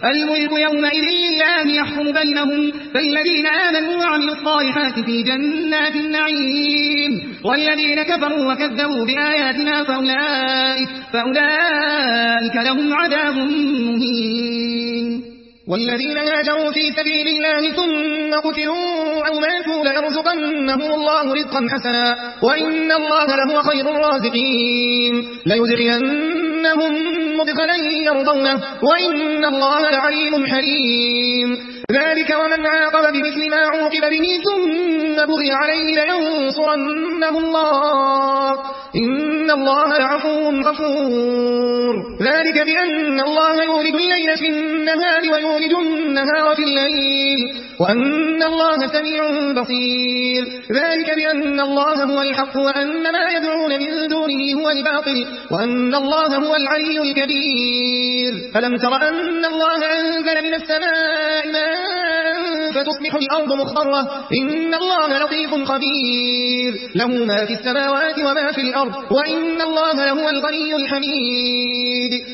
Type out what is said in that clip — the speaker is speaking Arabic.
الملك يومئذ لله يحكم بينهم فالذين آمنوا وعملوا الصالحات في جنات النعيم والذين كفروا وكذبوا بآياتنا فأولئك لهم عذاب مهين. والذين هاجروا في سبيل الله ثم قتلوا أو ماتوا ليرزقنهم الله رزقا حسنا وإن الله لهو خير الرازقين ليدخلنهم مدخلا يرضونه وإن الله لعليم حليم. ذلك ومن عاقب بمثل ما عوقب به ثم بغي عليه لينصرنه الله إن الله لعفو غفور. ذلك بأن الله يولد الليل في النهار ويولد النهار في الليل وأن الله سميع بصير. ذلك بأن الله هو الحق وأن ما يدعون من دونه هو الباطل وأن الله هو العلي الكبير. ألم تر أن الله أنزل من السماء ماء فتصبح الأرض مخضرة إن الله لطيف خبير له ما في السماوات وما في الأرض وإن الله هو الغني الحميد.